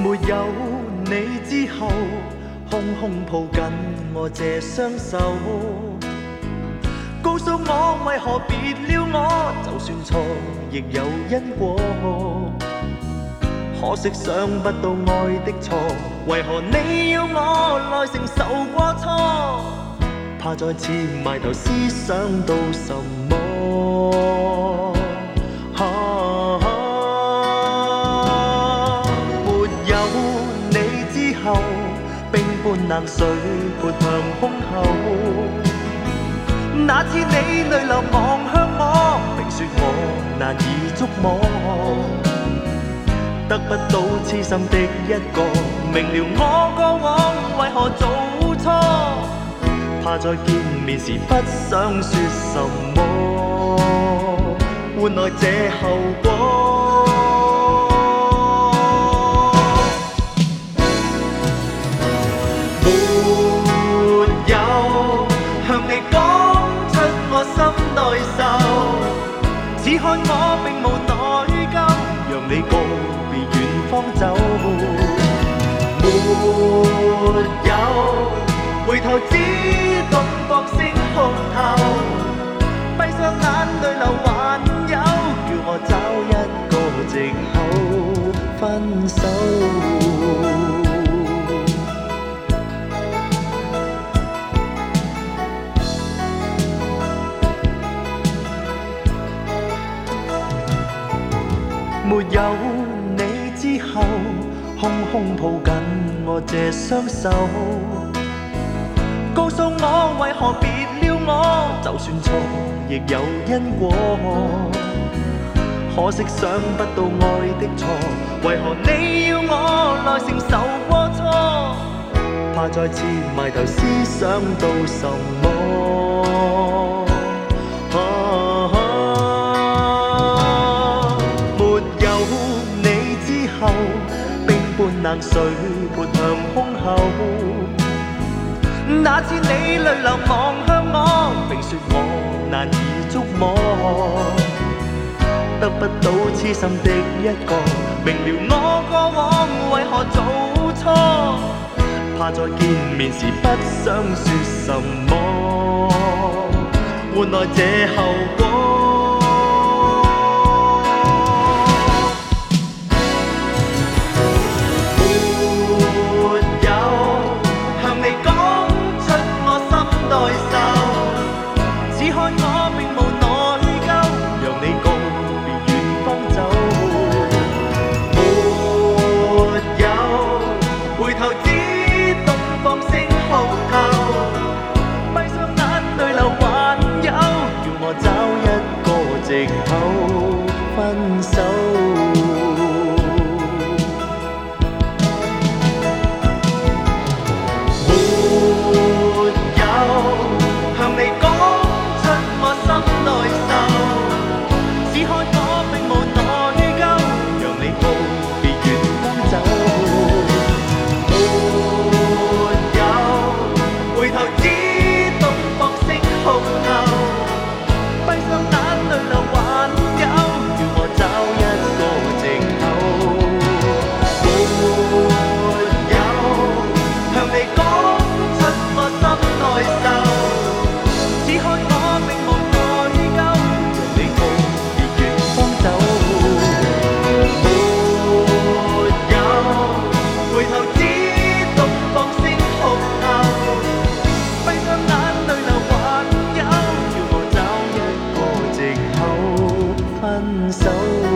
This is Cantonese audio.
沒有你之後，空空抱緊我這雙手，告訴我為何別了我，就算錯亦有因果。可惜想不到愛的錯，為何你要我來承受過錯？怕再次埋頭思想到什麼？沒有你之後，冰般冷水潑向胸口。那次你淚流望向我，並說我難以觸摸。得不到痴心的一個，明了我過往為何做錯，怕再見面時不想說什麼，換來這後果。沒有向你講出我心內受，只看我並無內疚，讓你告方走，沒有回頭，只懂放聲哭透，閉上眼淚流還有，叫我找一個藉口分手。沒有之後，空空抱緊我這雙手，告訴我為何別了我，就算錯亦有因果。可惜想不到愛的錯，為何你要我來承受過錯？怕再次埋頭思想到什麼？冰般冷水潑向胸口，那次你淚流望向我，並說我難以觸摸。得不到痴心的一個，明了我過往為何做錯，怕再見面時不想說什麼，換來這後果。藉口分手，沒有向你講出我心內受，只看我並無內疚，讓你告別遠方走。沒有回頭，只懂放聲哭鬧，閉上眼淚流還有，叫我找一個藉口。沒有向你講出我心內受，只看我並無內疚，讓你告別遠方走。沒有回頭，只懂放聲哭鬧，閉上眼淚流還有，叫我找一個藉口分手。